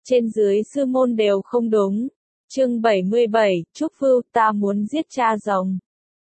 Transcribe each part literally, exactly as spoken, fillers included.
trên dưới sư môn đều không đúng. Chương bảy mươi bảy, Trúc Vưu, ta muốn giết cha rồng.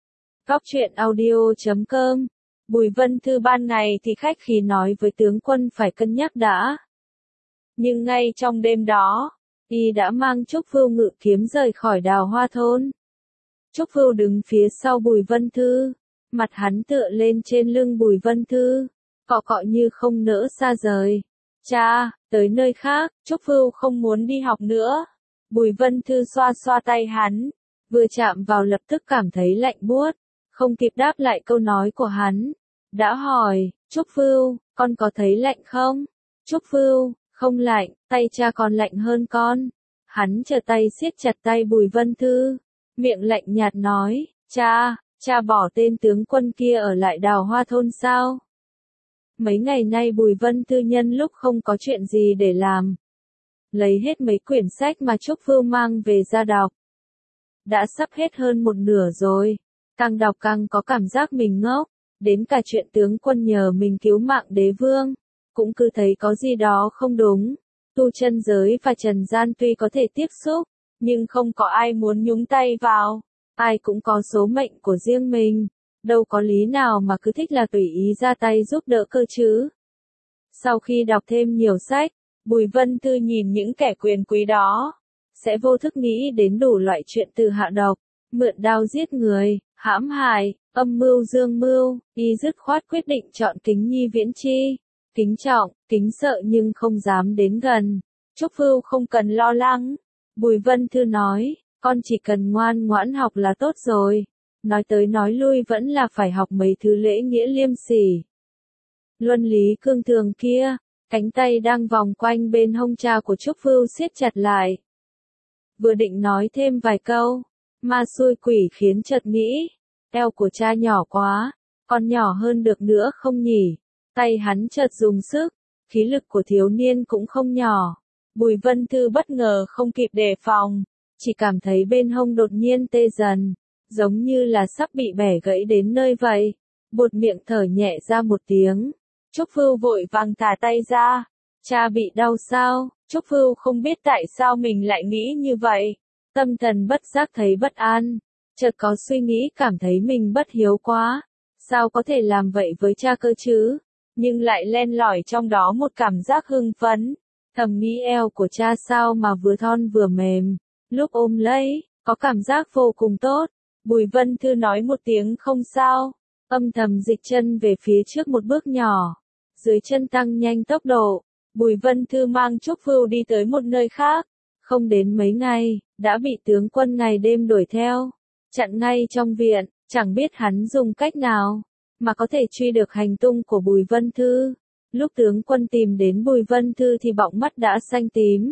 Góc truyện audio chấm com. Bùi Vân Thư ban ngày thì khách khí nói với tướng quân phải cân nhắc đã. Nhưng ngay trong đêm đó, y đã mang Trúc Vưu ngự kiếm rời khỏi Đào Hoa thôn. Trúc Vưu đứng phía sau Bùi Vân Thư, mặt hắn tựa lên trên lưng Bùi Vân Thư, cọ cọ như không nỡ xa rời. Cha, tới nơi khác, Trúc Vưu không muốn đi học nữa. Bùi Vân Thư xoa xoa tay hắn, vừa chạm vào lập tức cảm thấy lạnh buốt, không kịp đáp lại câu nói của hắn. Đã hỏi, Trúc Vưu, con có thấy lạnh không? Trúc Vưu, không lạnh, tay cha còn lạnh hơn con. Hắn trở tay siết chặt tay Bùi Vân Thư, miệng lạnh nhạt nói, cha, cha bỏ tên tướng quân kia ở lại Đào Hoa thôn sao? Mấy ngày nay Bùi Vân Thư nhân lúc không có chuyện gì để làm, lấy hết mấy quyển sách mà Trúc Vưu mang về ra đọc. Đã sắp hết hơn một nửa rồi, càng đọc càng có cảm giác mình ngốc, đến cả chuyện tướng quân nhờ mình cứu mạng đế vương, cũng cứ thấy có gì đó không đúng. Tu chân giới và trần gian tuy có thể tiếp xúc, nhưng không có ai muốn nhúng tay vào, ai cũng có số mệnh của riêng mình, đâu có lý nào mà cứ thích là tùy ý ra tay giúp đỡ cơ chứ. Sau khi đọc thêm nhiều sách, Bùi Vân Thư nhìn những kẻ quyền quý đó, sẽ vô thức nghĩ đến đủ loại chuyện từ hạ độc, mượn đao giết người, hãm hại, âm mưu dương mưu, y dứt khoát quyết định chọn Kính Nhi Viễn Chi. Kính trọng, kính sợ nhưng không dám đến gần. Trúc Vưu không cần lo lắng. Bùi Vân Thư nói, con chỉ cần ngoan ngoãn học là tốt rồi. Nói tới nói lui vẫn là phải học mấy thứ lễ nghĩa liêm sỉ. Luân lý cương thường kia, cánh tay đang vòng quanh bên hông cha của Trúc Vưu siết chặt lại. Vừa định nói thêm vài câu, ma xui quỷ khiến chợt nghĩ, eo của cha nhỏ quá, còn nhỏ hơn được nữa không nhỉ? Tay hắn chợt dùng sức, khí lực của thiếu niên cũng không nhỏ. Bùi Vân Thư bất ngờ không kịp đề phòng, chỉ cảm thấy bên hông đột nhiên tê dần, giống như là sắp bị bẻ gãy đến nơi vậy. Buột miệng thở nhẹ ra một tiếng. Trúc Vưu vội vàng thả tay ra. Cha bị đau sao? Trúc Vưu không biết tại sao mình lại nghĩ như vậy. Tâm thần bất giác thấy bất an, chợt có suy nghĩ cảm thấy mình bất hiếu quá. Sao có thể làm vậy với cha cơ chứ? Nhưng lại len lỏi trong đó một cảm giác hưng phấn, thầm nghĩ eo của cha sao mà vừa thon vừa mềm, lúc ôm lấy, có cảm giác vô cùng tốt. Bùi Vân Thư nói một tiếng không sao, âm thầm dịch chân về phía trước một bước nhỏ, dưới chân tăng nhanh tốc độ. Bùi Vân Thư mang Trúc Vưu đi tới một nơi khác, không đến mấy ngày, đã bị tướng quân ngày đêm đuổi theo, chặn ngay trong viện, chẳng biết hắn dùng cách nào mà có thể truy được hành tung của Bùi Vân Thư. Lúc tướng quân tìm đến Bùi Vân Thư thì bọng mắt đã xanh tím,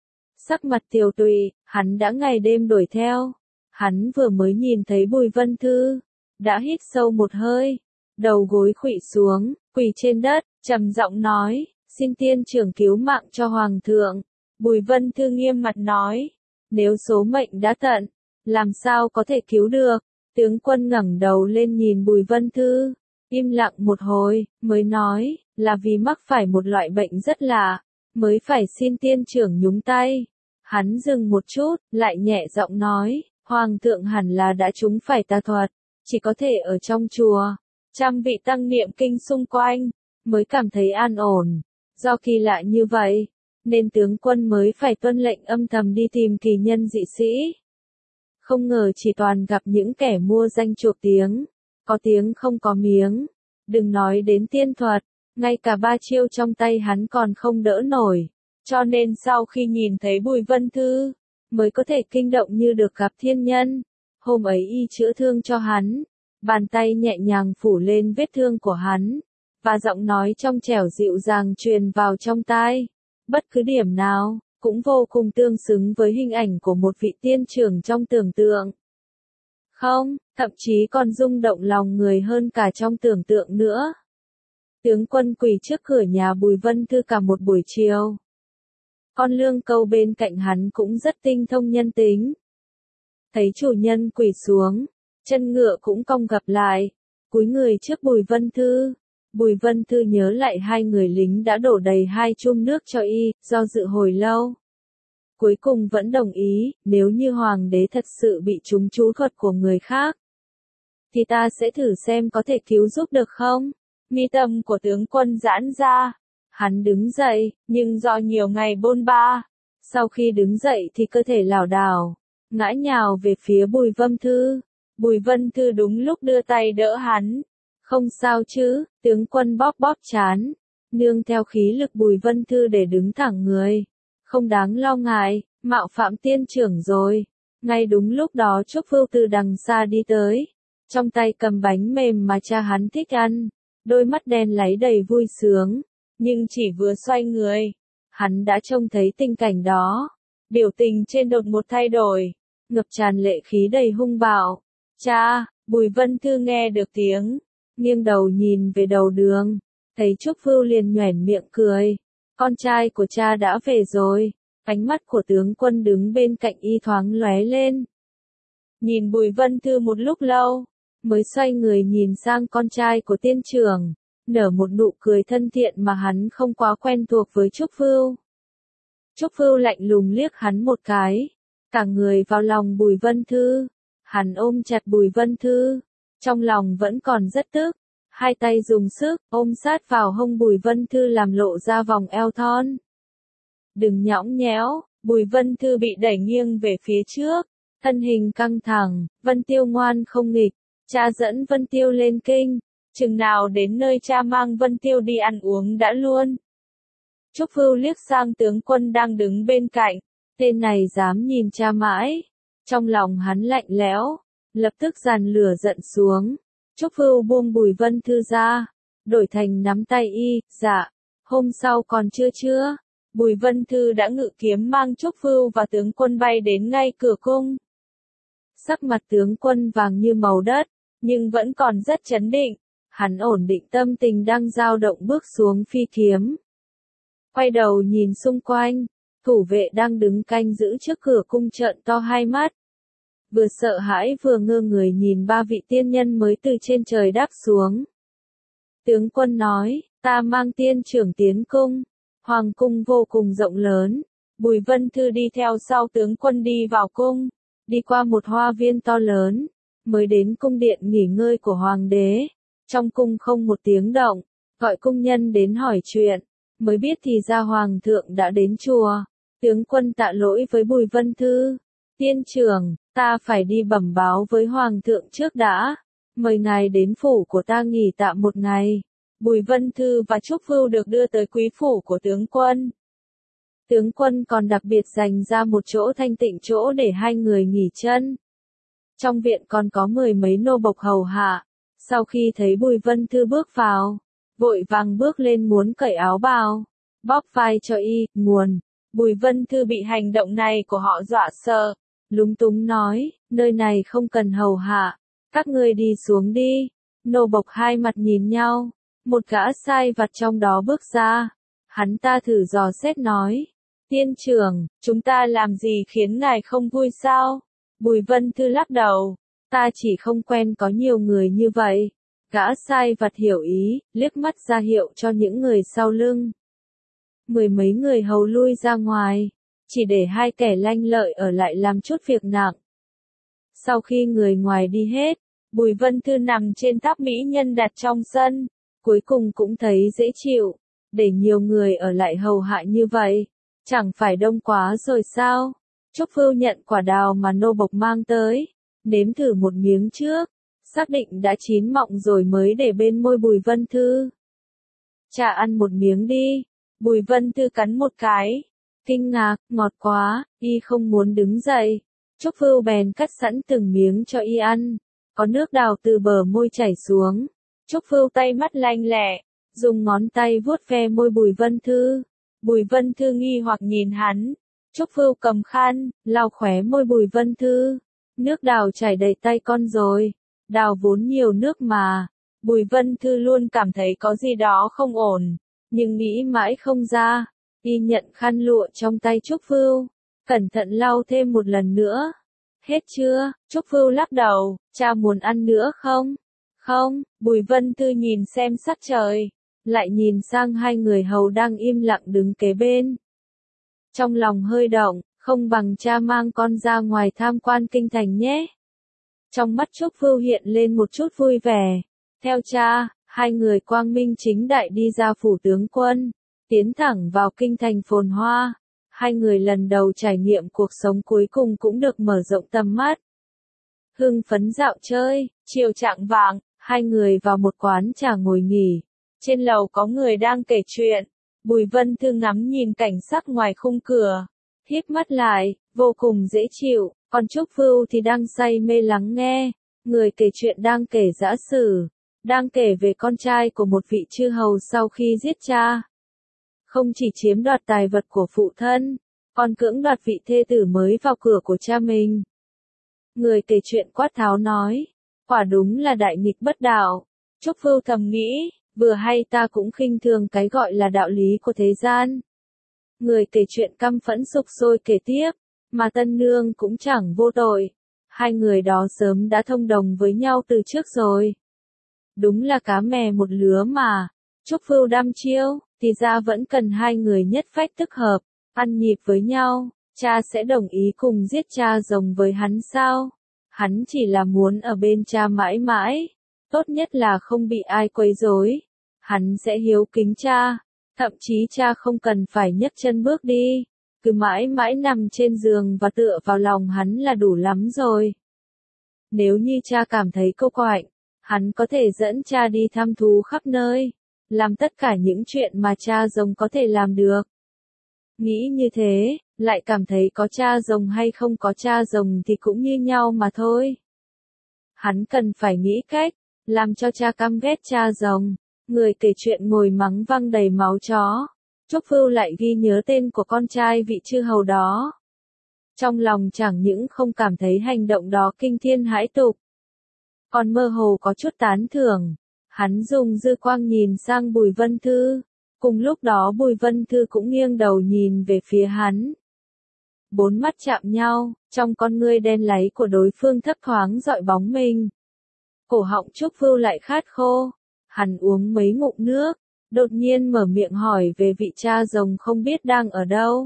sắc mặt tiều tụy, hắn đã ngày đêm đuổi theo. Hắn vừa mới nhìn thấy Bùi Vân Thư, đã hít sâu một hơi, đầu gối khuỵu xuống, quỳ trên đất, trầm giọng nói, xin tiên trưởng cứu mạng cho hoàng thượng. Bùi Vân Thư nghiêm mặt nói, nếu số mệnh đã tận, làm sao có thể cứu được? Tướng quân ngẩng đầu lên nhìn Bùi Vân Thư, im lặng một hồi, mới nói, là vì mắc phải một loại bệnh rất lạ, mới phải xin tiên trưởng nhúng tay. Hắn dừng một chút, lại nhẹ giọng nói, hoàng thượng hẳn là đã trúng phải tà thuật, chỉ có thể ở trong chùa, trăm vị tăng niệm kinh xung quanh, mới cảm thấy an ổn. Do kỳ lạ như vậy, nên tướng quân mới phải tuân lệnh âm thầm đi tìm kỳ nhân dị sĩ. Không ngờ chỉ toàn gặp những kẻ mua danh chuộc tiếng, có tiếng không có miếng, đừng nói đến tiên thuật, ngay cả ba chiêu trong tay hắn còn không đỡ nổi, cho nên sau khi nhìn thấy Bùi Vân Thư, mới có thể kinh động như được gặp thiên nhân. Hôm ấy y chữa thương cho hắn, bàn tay nhẹ nhàng phủ lên vết thương của hắn, và giọng nói trong trẻo dịu dàng truyền vào trong tai, bất cứ điểm nào cũng vô cùng tương xứng với hình ảnh của một vị tiên trưởng trong tưởng tượng. Không, thậm chí còn rung động lòng người hơn cả trong tưởng tượng nữa. Tướng quân quỳ trước cửa nhà Bùi Vân Thư cả một buổi chiều. Con lương câu bên cạnh hắn cũng rất tinh thông nhân tính. Thấy chủ nhân quỳ xuống, chân ngựa cũng cong gập lại, cúi người trước Bùi Vân Thư. Bùi Vân Thư nhớ lại hai người lính đã đổ đầy hai chum nước cho y, do dự hồi lâu, cuối cùng vẫn đồng ý, nếu như hoàng đế thật sự bị trúng chú thuật của người khác, thì ta sẽ thử xem có thể cứu giúp được không? Mi tâm của tướng quân giãn ra. Hắn đứng dậy, nhưng do nhiều ngày bôn ba, sau khi đứng dậy thì cơ thể lảo đảo, ngã nhào về phía Bùi Vân Thư. Bùi Vân Thư đúng lúc đưa tay đỡ hắn. Không sao chứ, tướng quân bóp bóp trán, nương theo khí lực Bùi Vân Thư để đứng thẳng người. Không đáng lo ngại, mạo phạm tiên trưởng rồi. Ngay đúng lúc đó Trúc Vưu từ đằng xa đi tới, trong tay cầm bánh mềm mà cha hắn thích ăn, đôi mắt đen láy đầy vui sướng, nhưng chỉ vừa xoay người, hắn đã trông thấy tình cảnh đó, biểu tình trên đột một thay đổi, ngập tràn lệ khí đầy hung bạo. Cha, Bùi Vân Thư nghe được tiếng, nghiêng đầu nhìn về đầu đường, thấy Trúc Vưu liền nhoẻn miệng cười, con trai của cha đã về rồi. Ánh mắt của tướng quân đứng bên cạnh y thoáng lóe lên. Nhìn Bùi Vân Thư một lúc lâu, mới xoay người nhìn sang con trai của tiên trưởng, nở một nụ cười thân thiện mà hắn không quá quen thuộc với Trúc Vưu. Trúc Vưu lạnh lùng liếc hắn một cái, cả người vào lòng Bùi Vân Thư, hắn ôm chặt Bùi Vân Thư, trong lòng vẫn còn rất tức, hai tay dùng sức ôm sát vào hông Bùi Vân Thư làm lộ ra vòng eo thon. Đừng nhõng nhẽo, Bùi Vân Thư bị đẩy nghiêng về phía trước, thân hình căng thẳng, Vân Tiêu ngoan không nghịch, cha dẫn Vân Tiêu lên kinh, chừng nào đến nơi cha mang Vân Tiêu đi ăn uống đã luôn. Trúc Vưu liếc sang tướng quân đang đứng bên cạnh, tên này dám nhìn cha mãi, trong lòng hắn lạnh lẽo, lập tức dàn lửa giận xuống. Trúc Vưu buông Bùi Vân Thư ra, đổi thành nắm tay y, dạ, hôm sau còn chưa chưa. Bùi Vân Thư đã ngự kiếm mang Trúc Vưu và tướng quân bay đến ngay cửa cung. Sắc mặt tướng quân vàng như màu đất, nhưng vẫn còn rất chấn định, hắn ổn định tâm tình đang dao động bước xuống phi kiếm. Quay đầu nhìn xung quanh, thủ vệ đang đứng canh giữ trước cửa cung trợn to hai mắt. Vừa sợ hãi vừa ngơ người nhìn ba vị tiên nhân mới từ trên trời đáp xuống. Tướng quân nói, ta mang tiên trưởng tiến cung. Hoàng cung vô cùng rộng lớn, Bùi Vân Thư đi theo sau tướng quân đi vào cung, đi qua một hoa viên to lớn, mới đến cung điện nghỉ ngơi của hoàng đế. Trong cung không một tiếng động, gọi cung nhân đến hỏi chuyện, mới biết thì ra hoàng thượng đã đến chùa. Tướng quân tạ lỗi với Bùi Vân Thư, tiên trưởng, ta phải đi bẩm báo với hoàng thượng trước đã, mời ngài đến phủ của ta nghỉ tạm một ngày. Bùi Vân Thư và Trúc Vưu được đưa tới quý phủ của tướng quân. Tướng quân còn đặc biệt dành ra một chỗ thanh tịnh chỗ để hai người nghỉ chân. Trong viện còn có mười mấy nô bộc hầu hạ. Sau khi thấy Bùi Vân Thư bước vào, vội vàng bước lên muốn cởi áo bào, bóp vai cho y, nguồn. Bùi Vân Thư bị hành động này của họ dọa sợ, lúng túng nói, nơi này không cần hầu hạ, các ngươi đi xuống đi. Nô bộc hai mặt nhìn nhau. Một gã sai vặt trong đó bước ra, hắn ta thử dò xét nói, tiên trưởng, chúng ta làm gì khiến ngài không vui sao? Bùi Vân Thư lắc đầu, ta chỉ không quen có nhiều người như vậy. Gã sai vặt hiểu ý, liếc mắt ra hiệu cho những người sau lưng. Mười mấy người hầu lui ra ngoài, chỉ để hai kẻ lanh lợi ở lại làm chút việc nặng. Sau khi người ngoài đi hết, Bùi Vân Thư nằm trên tháp mỹ nhân đặt trong sân. Cuối cùng cũng thấy dễ chịu, để nhiều người ở lại hầu hạ như vậy, chẳng phải đông quá rồi sao? Trúc Vưu nhận quả đào mà nô bộc mang tới, nếm thử một miếng trước, xác định đã chín mọng rồi mới để bên môi Bùi Vân Thư. Cha ăn một miếng đi, Bùi Vân Thư cắn một cái, kinh ngạc, ngọt quá, y không muốn đứng dậy. Trúc Vưu bèn cắt sẵn từng miếng cho y ăn, có nước đào từ bờ môi chảy xuống. Trúc Vưu tay mắt lanh lẹ, dùng ngón tay vuốt ve môi Bùi Vân Thư. Bùi Vân Thư nghi hoặc nhìn hắn. Trúc Vưu cầm khăn, lau khóe môi Bùi Vân Thư. Nước đào chảy đầy tay con rồi. Đào vốn nhiều nước mà. Bùi Vân Thư luôn cảm thấy có gì đó không ổn, nhưng nghĩ mãi không ra. Y nhận khăn lụa trong tay Trúc Vưu, cẩn thận lau thêm một lần nữa. Hết chưa? Trúc Vưu lắc đầu, cha muốn ăn nữa không? Không, Bùi Vân Thư nhìn xem sắc trời, lại nhìn sang hai người hầu đang im lặng đứng kế bên. Trong lòng hơi động, không bằng cha mang con ra ngoài tham quan kinh thành nhé. Trong mắt Trúc Vưu hiện lên một chút vui vẻ. Theo cha, hai người quang minh chính đại đi ra phủ tướng quân, tiến thẳng vào kinh thành phồn hoa. Hai người lần đầu trải nghiệm cuộc sống cuối cùng cũng được mở rộng tầm mắt. Hưng phấn dạo chơi, chiều chạng vạng, hai người vào một quán trà ngồi nghỉ. Trên lầu có người đang kể chuyện. Bùi Vân Thư ngắm nhìn cảnh sắc ngoài khung cửa, híp mắt lại, vô cùng dễ chịu, còn Trúc Vưu thì đang say mê lắng nghe. Người kể chuyện đang kể dã sử, đang kể về con trai của một vị chư hầu sau khi giết cha. Không chỉ chiếm đoạt tài vật của phụ thân, còn cưỡng đoạt vị thê tử mới vào cửa của cha mình. Người kể chuyện quát tháo nói, quả đúng là đại nghịch bất đạo. Trúc Vưu thầm nghĩ, vừa hay ta cũng khinh thường cái gọi là đạo lý của thế gian. Người kể chuyện căm phẫn sục sôi kể tiếp, mà tân nương cũng chẳng vô tội. Hai người đó sớm đã thông đồng với nhau từ trước rồi. Đúng là cá mè một lứa mà. Trúc Vưu đăm chiêu, thì ra vẫn cần hai người nhất phách tức hợp, ăn nhịp với nhau. Cha sẽ đồng ý cùng giết cha rồng với hắn sao? Hắn chỉ là muốn ở bên cha mãi mãi. Tốt nhất là không bị ai quấy rối. Hắn sẽ hiếu kính cha. Thậm chí cha không cần phải nhấc chân bước đi. Cứ mãi mãi nằm trên giường và tựa vào lòng hắn là đủ lắm rồi. Nếu như cha cảm thấy cô quạnh, hắn có thể dẫn cha đi thăm thú khắp nơi. Làm tất cả những chuyện mà cha rồng có thể làm được. Nghĩ như thế, lại cảm thấy có cha rồng hay không có cha rồng thì cũng như nhau mà thôi. Hắn cần phải nghĩ cách, làm cho cha căm ghét cha rồng. Người kể chuyện ngồi mắng văng đầy máu chó. Trúc Vưu lại ghi nhớ tên của con trai vị chư hầu đó. Trong lòng chẳng những không cảm thấy hành động đó kinh thiên hãi tục, còn mơ hồ có chút tán thưởng. Hắn dùng dư quang nhìn sang Bùi Vân Thư. Cùng lúc đó Bùi Vân Thư cũng nghiêng đầu nhìn về phía hắn. Bốn mắt chạm nhau, trong con ngươi đen láy của đối phương thấp thoáng dọi bóng mình. Cổ họng Trúc Vưu lại khát khô. Hắn uống mấy ngụm nước, đột nhiên mở miệng hỏi về vị cha rồng không biết đang ở đâu.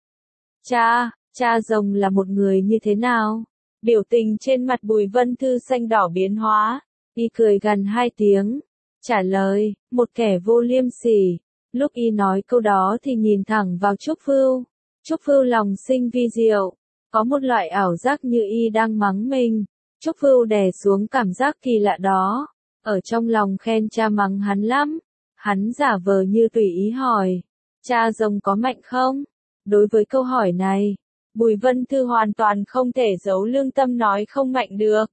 Cha, cha rồng là một người như thế nào? Biểu tình trên mặt Bùi Vân Thư xanh đỏ biến hóa, y cười gần hai tiếng, trả lời, một kẻ vô liêm sỉ. Lúc y nói câu đó thì nhìn thẳng vào Trúc Vưu. Trúc Vưu lòng sinh vi diệu, có một loại ảo giác như y đang mắng mình. Trúc Vưu đè xuống cảm giác kỳ lạ đó, ở trong lòng khen cha mắng hắn lắm. Hắn giả vờ như tùy ý hỏi, cha rồng có mạnh không? Đối với câu hỏi này, Bùi Vân Thư hoàn toàn không thể giấu lương tâm nói không mạnh được.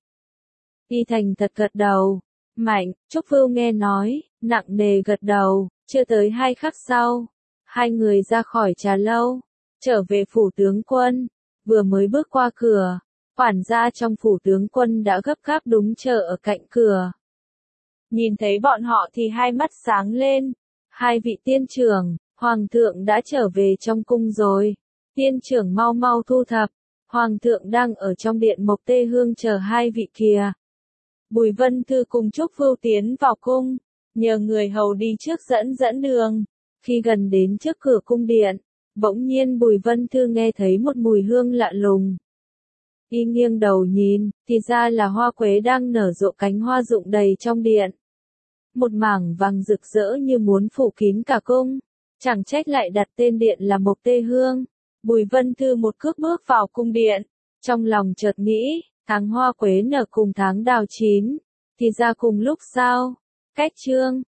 Y thành thật gật đầu, mạnh. Trúc Vưu nghe nói, nặng nề gật đầu. Chưa tới hai khắc sau, hai người ra khỏi trà lâu, trở về phủ tướng quân. Vừa mới bước qua cửa, quản gia trong phủ tướng quân đã gấp gáp đúng chờ ở cạnh cửa. Nhìn thấy bọn họ thì hai mắt sáng lên. Hai vị tiên trưởng, hoàng thượng đã trở về trong cung rồi. Tiên trưởng mau mau thu thập, hoàng thượng đang ở trong điện Mộc Tê Hương chờ hai vị kìa. Bùi Vân Thư cùng Trúc Vưu tiến vào cung, nhờ người hầu đi trước dẫn dẫn đường. Khi gần đến trước cửa cung điện, bỗng nhiên Bùi Vân Thư nghe thấy một mùi hương lạ lùng. Y nghiêng đầu nhìn, thì ra là hoa quế đang nở rộ cánh hoa rụng đầy trong điện. Một mảng vàng rực rỡ như muốn phủ kín cả cung, chẳng trách lại đặt tên điện là Mộc Tê Hương. Bùi Vân Thư một cước bước vào cung điện, trong lòng chợt nghĩ, tháng hoa quế nở cùng tháng đào chín, thì ra cùng lúc sao? Cách chương